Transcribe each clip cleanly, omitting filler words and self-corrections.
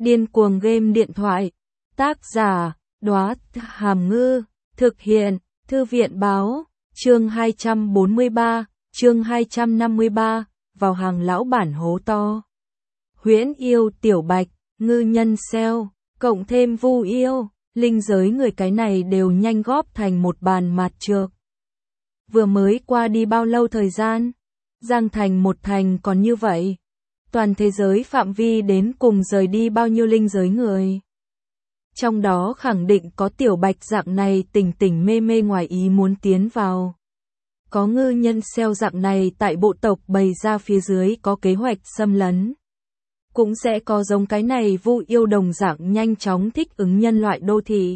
Điên cuồng game điện thoại. Tác giả, Đóa Hàm Ngư. Thực hiện, Thư viện báo. Chương 243, chương 253, vào hàng lão bản hố to. Huyễn yêu tiểu bạch, ngư nhân xeo, cộng thêm vu yêu, linh giới người cái này đều nhanh góp thành một bàn mạt trược. Vừa mới qua đi bao lâu thời gian? Giang thành một thành còn như vậy. Toàn thế giới phạm vi đến cùng rời đi bao nhiêu linh giới người. Trong đó khẳng định có tiểu bạch dạng này tỉnh tỉnh mê mê ngoài ý muốn tiến vào. Có ngư nhân xeo dạng này tại bộ tộc bày ra phía dưới có kế hoạch xâm lấn. Cũng sẽ có giống cái này vu yêu đồng dạng nhanh chóng thích ứng nhân loại đô thị.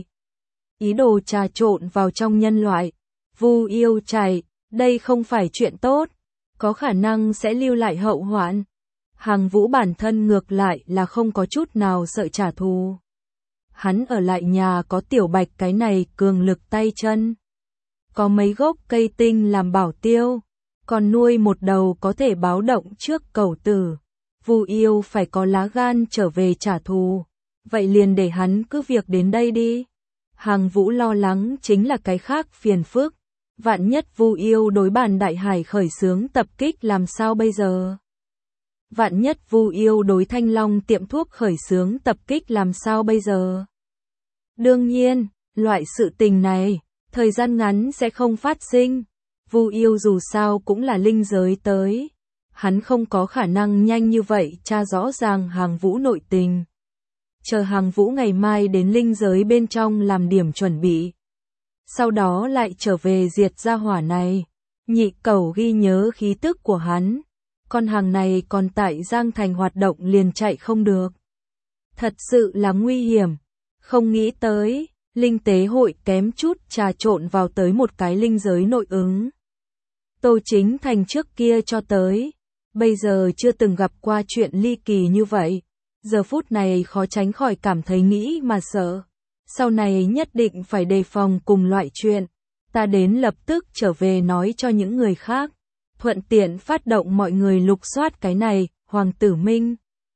Ý đồ trà trộn vào trong nhân loại. Vu yêu chạy, đây không phải chuyện tốt. Có khả năng sẽ lưu lại hậu hoạn. Hàng Vũ bản thân ngược lại là không có chút nào sợ trả thù. Hắn ở lại nhà có tiểu bạch cái này cường lực tay chân. Có mấy gốc cây tinh làm bảo tiêu. Còn nuôi một đầu có thể báo động trước cẩu tử. Vu yêu phải có lá gan trở về trả thù. Vậy liền để hắn cứ việc đến đây đi. Hàng Vũ lo lắng chính là cái khác phiền phức. Vạn nhất vu yêu đối bàn đại hải khởi xướng tập kích làm sao bây giờ? Vạn nhất vu yêu đối Thanh Long tiệm thuốc khởi xướng tập kích làm sao bây giờ? Đương nhiên, loại sự tình này, thời gian ngắn sẽ không phát sinh. Vu yêu dù sao cũng là linh giới tới. Hắn không có khả năng nhanh như vậy tra rõ ràng Hàng Vũ nội tình. Chờ Hàng Vũ ngày mai đến linh giới bên trong làm điểm chuẩn bị. Sau đó lại trở về diệt gia hỏa này. Nhị cẩu ghi nhớ khí tức của hắn. Con hàng này còn tại Giang Thành hoạt động liền chạy không được. Thật sự là nguy hiểm. Không nghĩ tới, linh tế hội kém chút trà trộn vào tới một cái linh giới nội ứng. Tô Chính Thành trước kia cho tới. Bây giờ chưa từng gặp qua chuyện ly kỳ như vậy. Giờ phút này khó tránh khỏi cảm thấy nghĩ mà sợ. Sau này nhất định phải đề phòng cùng loại chuyện. Ta đến lập tức trở về nói cho những người khác. Thuận tiện phát động mọi người lục soát cái này, Hoàng Tử Minh.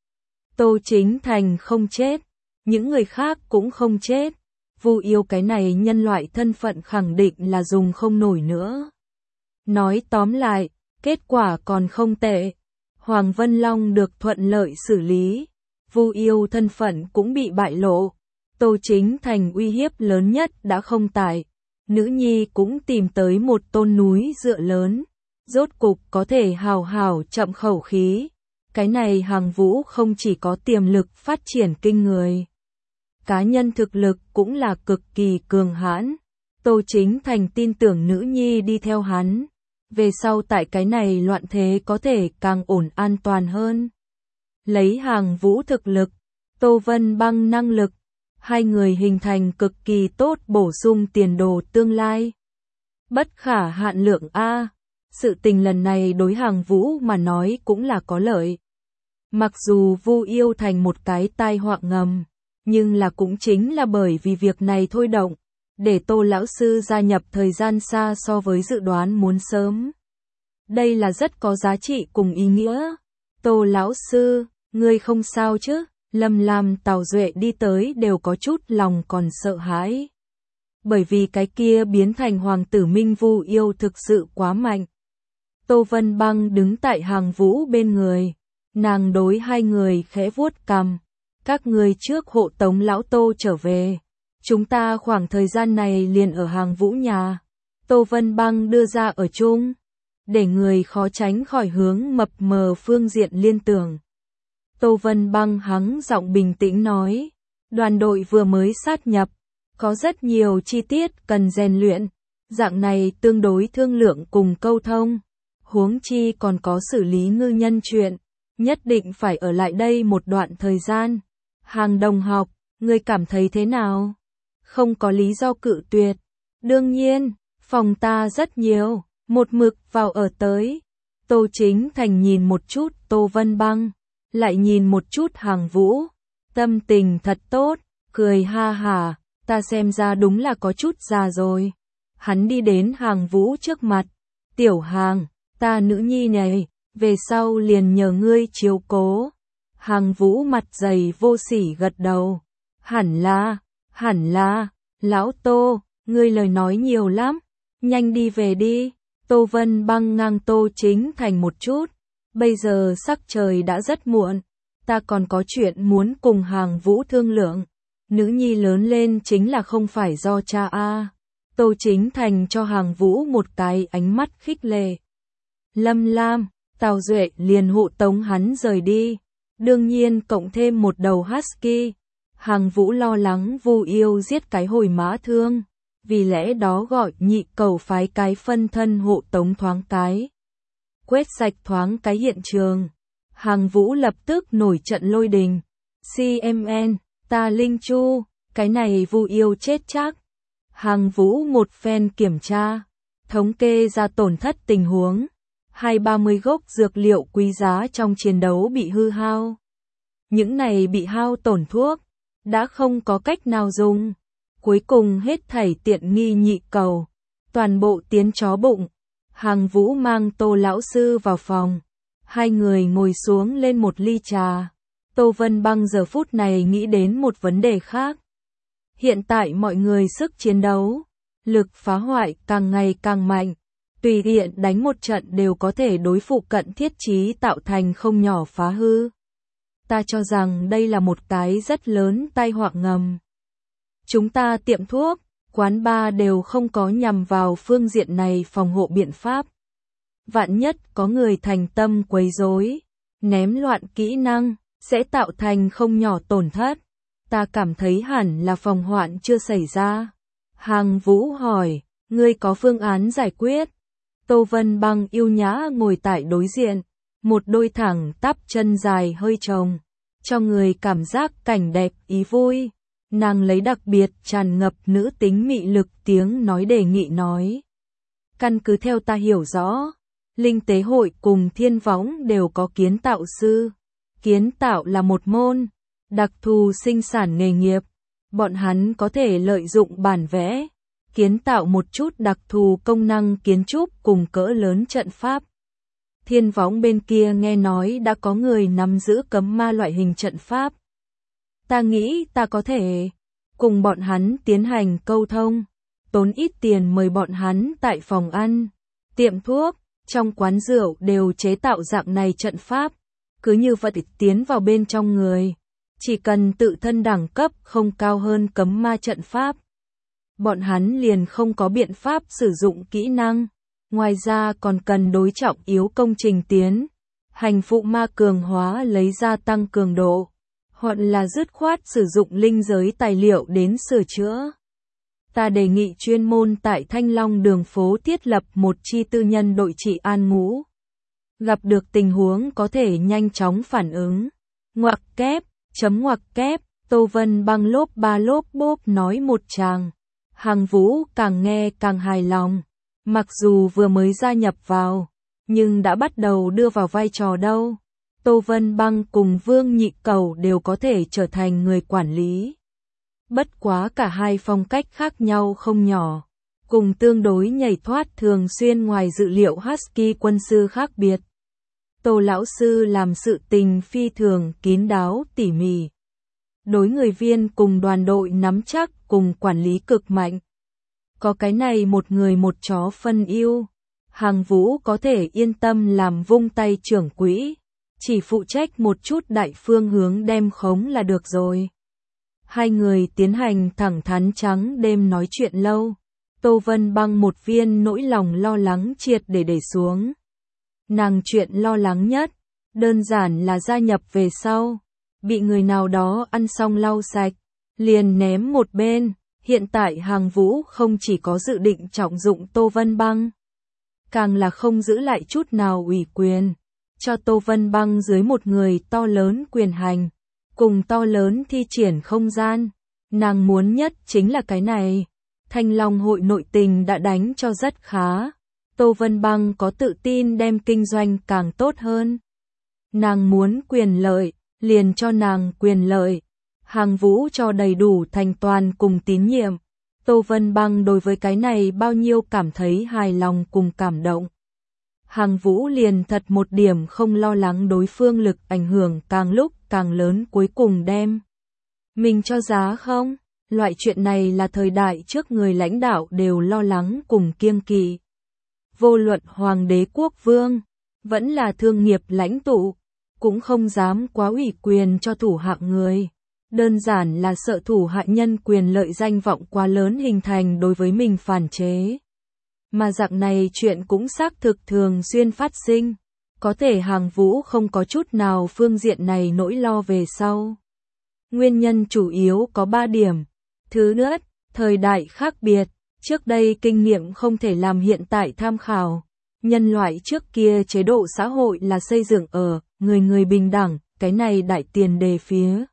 Tô Chính Thành không chết. Những người khác cũng không chết. Vu yêu cái này nhân loại thân phận khẳng định là dùng không nổi nữa. Nói tóm lại, kết quả còn không tệ. Hoàng Vân Long được thuận lợi xử lý. Vu yêu thân phận cũng bị bại lộ. Tô Chính Thành uy hiếp lớn nhất đã không tại. Nữ nhi cũng tìm tới một tôn núi dựa lớn. Rốt cục có thể hào hào chậm khẩu khí. Cái này Hàng Vũ không chỉ có tiềm lực phát triển kinh người. Cá nhân thực lực cũng là cực kỳ cường hãn. Tô Chính Thành tin tưởng nữ nhi đi theo hắn. Về sau tại cái này loạn thế có thể càng ổn an toàn hơn. Lấy Hàng Vũ thực lực, Tô Vân Băng năng lực. Hai người hình thành cực kỳ tốt bổ sung tiền đồ tương lai. Bất khả hạn lượng A. Sự tình lần này đối Hàng Vũ mà nói cũng là có lợi. Mặc dù vu yêu thành một cái tai họa ngầm, nhưng là cũng chính là bởi vì việc này thôi động, để Tô lão sư gia nhập thời gian xa so với dự đoán muốn sớm. Đây là rất có giá trị cùng ý nghĩa. Tô lão sư, ngươi không sao chứ? Lâm Lam Tào Duệ đi tới đều có chút lòng còn sợ hãi. Bởi vì cái kia biến thành Hoàng Tử Minh vu yêu thực sự quá mạnh. Tô Vân Băng đứng tại Hàng Vũ bên người. Nàng đối hai người khẽ vuốt cằm. Các người trước hộ tống lão Tô trở về. Chúng ta khoảng thời gian này liền ở Hàng Vũ nhà. Tô Vân Băng đưa ra ở chung. Để người khó tránh khỏi hướng mập mờ phương diện liên tưởng. Tô Vân Băng hắng giọng bình tĩnh nói. Đoàn đội vừa mới sát nhập. Có rất nhiều chi tiết cần rèn luyện. Dạng này tương đối thương lượng cùng câu thông. Huống chi còn có xử lý ngư nhân chuyện. Nhất định phải ở lại đây một đoạn thời gian. Hàng đồng học, ngươi cảm thấy thế nào? Không có lý do cự tuyệt. Đương nhiên, phòng ta rất nhiều. Một mực vào ở tới. Tô Chính Thành nhìn một chút Tô Vân Băng. Lại nhìn một chút Hàng Vũ. Tâm tình thật tốt. Cười ha hả. Ta xem ra đúng là có chút già rồi. Hắn đi đến Hàng Vũ trước mặt. Tiểu Hàng, ta nữ nhi này, về sau liền nhờ ngươi chiếu cố. Hàng Vũ mặt dày vô sỉ gật đầu. Hẳn là, lão Tô, ngươi lời nói nhiều lắm, nhanh đi về đi. Tô Vân Băng ngang Tô Chính Thành một chút. Bây giờ sắc trời đã rất muộn, ta còn có chuyện muốn cùng Hàng Vũ thương lượng. Nữ nhi lớn lên chính là không phải do cha a. Tô Chính Thành cho Hàng Vũ một cái ánh mắt khích lệ. Lâm Lam, Tào Duệ liền hộ tống hắn rời đi. Đương nhiên cộng thêm một đầu husky. Hàng Vũ lo lắng Vu Yêu giết cái hồi mã thương, vì lẽ đó gọi Nhị Cầu phái cái phân thân hộ tống thoáng cái. Quét sạch thoáng cái hiện trường. Hàng Vũ lập tức nổi trận lôi đình. CMN, ta Linh Chu, cái này Vu Yêu chết chắc. Hàng Vũ một phen kiểm tra, thống kê ra tổn thất tình huống. 230 gốc dược liệu quý giá trong chiến đấu bị hư hao. Những này bị hao tổn thuốc, đã không có cách nào dùng. Cuối cùng hết thảy tiện nghi Nhị Cầu, toàn bộ tiến chó bụng. Hàng Vũ mang Tô lão sư vào phòng. Hai người ngồi xuống lên một ly trà. Tô Vân Băng giờ phút này nghĩ đến một vấn đề khác. Hiện tại mọi người sức chiến đấu, lực phá hoại càng ngày càng mạnh. Tùy tiện đánh một trận đều có thể đối phụ cận thiết trí tạo thành không nhỏ phá hư. Ta cho rằng đây là một cái rất lớn tai họa ngầm. Chúng ta tiệm thuốc, quán bar đều không có nhằm vào phương diện này phòng hộ biện pháp. Vạn nhất có người thành tâm quấy rối, ném loạn kỹ năng, sẽ tạo thành không nhỏ tổn thất. Ta cảm thấy hẳn là phòng hoạn chưa xảy ra. Hàng Vũ hỏi, ngươi có phương án giải quyết? Tô Vân Băng yêu nhã ngồi tại đối diện, một đôi thẳng tắp chân dài hơi trồng, cho người cảm giác cảnh đẹp ý vui. Nàng lấy đặc biệt tràn ngập nữ tính mị lực tiếng nói đề nghị nói. Căn cứ theo ta hiểu rõ, Linh Tế Hội cùng Thiên Võng đều có kiến tạo sư. Kiến tạo là một môn đặc thù sinh sản nghề nghiệp. Bọn hắn có thể lợi dụng bản vẽ, kiến tạo một chút đặc thù công năng kiến trúc cùng cỡ lớn trận pháp. Thiên Võng bên kia nghe nói đã có người nắm giữ cấm ma loại hình trận pháp. Ta nghĩ ta có thể cùng bọn hắn tiến hành câu thông, tốn ít tiền mời bọn hắn tại phòng ăn, tiệm thuốc, trong quán rượu đều chế tạo dạng này trận pháp. Cứ như vậy tiến vào bên trong người, chỉ cần tự thân đẳng cấp không cao hơn cấm ma trận pháp, bọn hắn liền không có biện pháp sử dụng kỹ năng. Ngoài ra còn cần đối trọng yếu công trình tiến hành phụ ma cường hóa lấy ra tăng cường độ, hoặc là dứt khoát sử dụng linh giới tài liệu đến sửa chữa. Ta đề nghị chuyên môn tại Thanh Long đường phố thiết lập một chi tư nhân đội trị an ngũ. Gặp được tình huống có thể nhanh chóng phản ứng. Ngoặc kép, ngoặc kép, Tô Vân Băng lốp ba lốp bốp nói một tràng. Hàng Vũ càng nghe càng hài lòng. Mặc dù vừa mới gia nhập vào, nhưng đã bắt đầu đưa vào vai trò đâu. Tô Vân Băng cùng Vương Nhị Cầu đều có thể trở thành người quản lý. Bất quá cả hai phong cách khác nhau không nhỏ, cùng tương đối nhảy thoát thường xuyên ngoài dự liệu husky quân sư khác biệt. Tô lão sư làm sự tình phi thường kín đáo tỉ mỉ. Đối người viên cùng đoàn đội nắm chắc cùng quản lý cực mạnh. Có cái này một người một chó phân ưu, Hàng Vũ có thể yên tâm làm vung tay trưởng quỹ, chỉ phụ trách một chút đại phương hướng đem khống là được rồi. Hai người tiến hành thẳng thắn trắng đêm nói chuyện lâu. Tô Vân Băng một viên nỗi lòng lo lắng triệt để xuống. Nàng chuyện lo lắng nhất, đơn giản là gia nhập về sau, bị người nào đó ăn xong lau sạch, liền ném một bên. Hiện tại Hàng Vũ không chỉ có dự định trọng dụng Tô Vân Băng, càng là không giữ lại chút nào ủy quyền, cho Tô Vân Băng dưới một người to lớn quyền hành, cùng to lớn thi triển không gian. Nàng muốn nhất chính là cái này. Thanh Long hội nội tình đã đánh cho rất khá. Tô Vân Băng có tự tin đem kinh doanh càng tốt hơn. Nàng muốn quyền lợi, liền cho nàng quyền lợi. Hàng Vũ cho đầy đủ thành toàn cùng tín nhiệm. Tô Vân Băng đối với cái này bao nhiêu cảm thấy hài lòng cùng cảm động. Hàng Vũ liền thật một điểm không lo lắng đối phương lực ảnh hưởng càng lúc càng lớn cuối cùng đem mình cho giá không? Loại chuyện này là thời đại trước người lãnh đạo đều lo lắng cùng kiêng kỵ. Vô luận hoàng đế quốc vương, vẫn là thương nghiệp lãnh tụ, cũng không dám quá ủy quyền cho thủ hạ người. Đơn giản là sợ thủ hạ nhân quyền lợi danh vọng quá lớn hình thành đối với mình phản chế. Mà dạng này chuyện cũng xác thực thường xuyên phát sinh. Có thể Hàng Vũ không có chút nào phương diện này nỗi lo về sau. Nguyên nhân chủ yếu có 3 điểm. Thứ nhất, thời đại khác biệt, trước đây kinh nghiệm không thể làm hiện tại tham khảo. Nhân loại trước kia chế độ xã hội là xây dựng ở người người bình đẳng, cái này đại tiền đề phía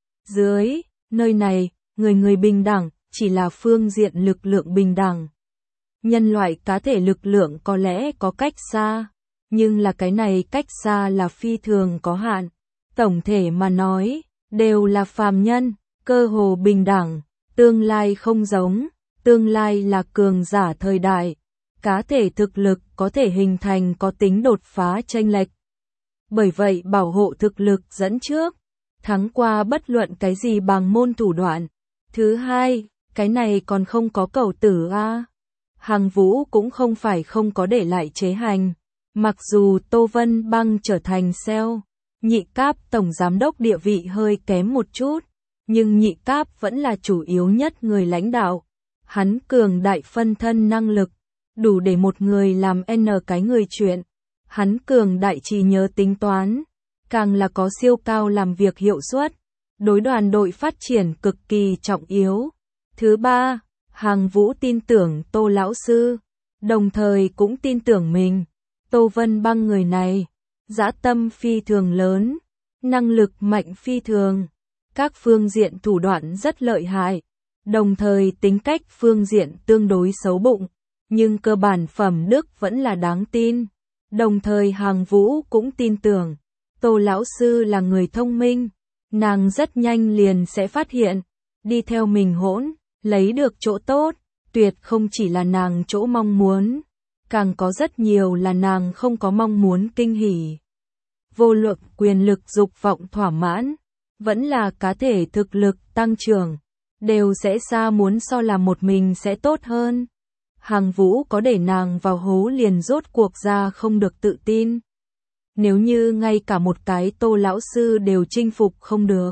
dưới, nơi này, người người bình đẳng, chỉ là phương diện lực lượng bình đẳng. Nhân loại cá thể lực lượng có lẽ có cách xa, nhưng là cái này cách xa là phi thường có hạn. Tổng thể mà nói, đều là phàm nhân, cơ hồ bình đẳng, tương lai không giống, tương lai là cường giả thời đại. Cá thể thực lực có thể hình thành có tính đột phá chênh lệch. Bởi vậy bảo hộ thực lực dẫn trước, thắng qua bất luận cái gì bằng môn thủ đoạn. Thứ hai, cái này còn không có cầu tử a. Hàng Vũ cũng không phải không có để lại chế hành. Mặc dù Tô Vân Băng trở thành CEO, nhị cấp tổng giám đốc địa vị hơi kém một chút, nhưng nhị cấp vẫn là chủ yếu nhất người lãnh đạo. Hắn cường đại phân thân năng lực, đủ để một người làm N cái người chuyện. Hắn cường đại trí nhớ tính toán, càng là có siêu cao làm việc hiệu suất. Đối đoàn đội phát triển cực kỳ trọng yếu. Thứ ba, Hàng Vũ tin tưởng Tô lão sư, đồng thời cũng tin tưởng mình. Tô Vân Băng người này, dã tâm phi thường lớn, năng lực mạnh phi thường, các phương diện thủ đoạn rất lợi hại, đồng thời tính cách phương diện tương đối xấu bụng, nhưng cơ bản phẩm đức vẫn là đáng tin. Đồng thời Hàng Vũ cũng tin tưởng, Tô lão sư là người thông minh, nàng rất nhanh liền sẽ phát hiện, đi theo mình hỗn, lấy được chỗ tốt, tuyệt không chỉ là nàng chỗ mong muốn, càng có rất nhiều là nàng không có mong muốn kinh hỉ. Vô luận quyền lực dục vọng thỏa mãn, vẫn là cá thể thực lực tăng trưởng, đều sẽ xa muốn so là một mình sẽ tốt hơn. Hàng Vũ có để nàng vào hố liền rốt cuộc ra không được tự tin. Nếu như ngay cả một cái Tô lão sư đều chinh phục không được,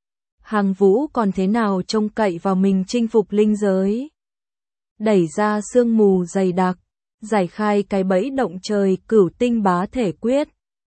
Hàng Vũ còn thế nào trông cậy vào mình chinh phục linh giới. Đẩy ra sương mù dày đặc, giải khai cái bẫy động trời cửu tinh bá thể quyết.